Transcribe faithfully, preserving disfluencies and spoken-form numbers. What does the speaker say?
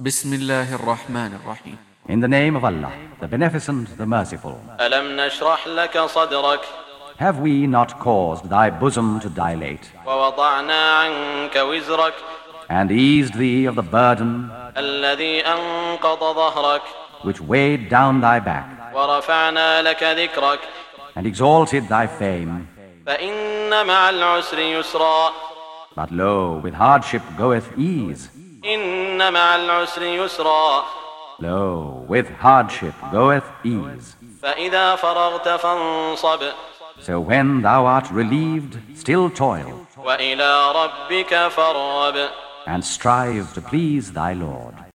Bismillahir Rahmanir Rahim. In the name of Allah, the Beneficent, the Merciful. أَلَمْ نَشْرَحْ لَكَ صَدْرَكَ Have we not caused thy bosom to dilate, وَوَضَعْنَا عَنْكَ وِزْرَكَ and eased thee of the burden الَّذِي أَنْقَضَ ظَهْرَكَ which weighed down thy back, وَرَفَعْنَا لَكَ ذِكْرَكَ and exalted thy fame? فَإِنَّ مَعَ الْعُسْرِ يُسْرًا But lo, with hardship goeth ease. إِنَّ مَعَ الْعُسْرِ يُسْرًا Lo, with hardship goeth ease. فَإِذَا فَرَغْتَ فَانصَبْ So when thou art relieved, still toil, وَإِلَى رَبِّكَ فَارْغَب and strive to please thy Lord.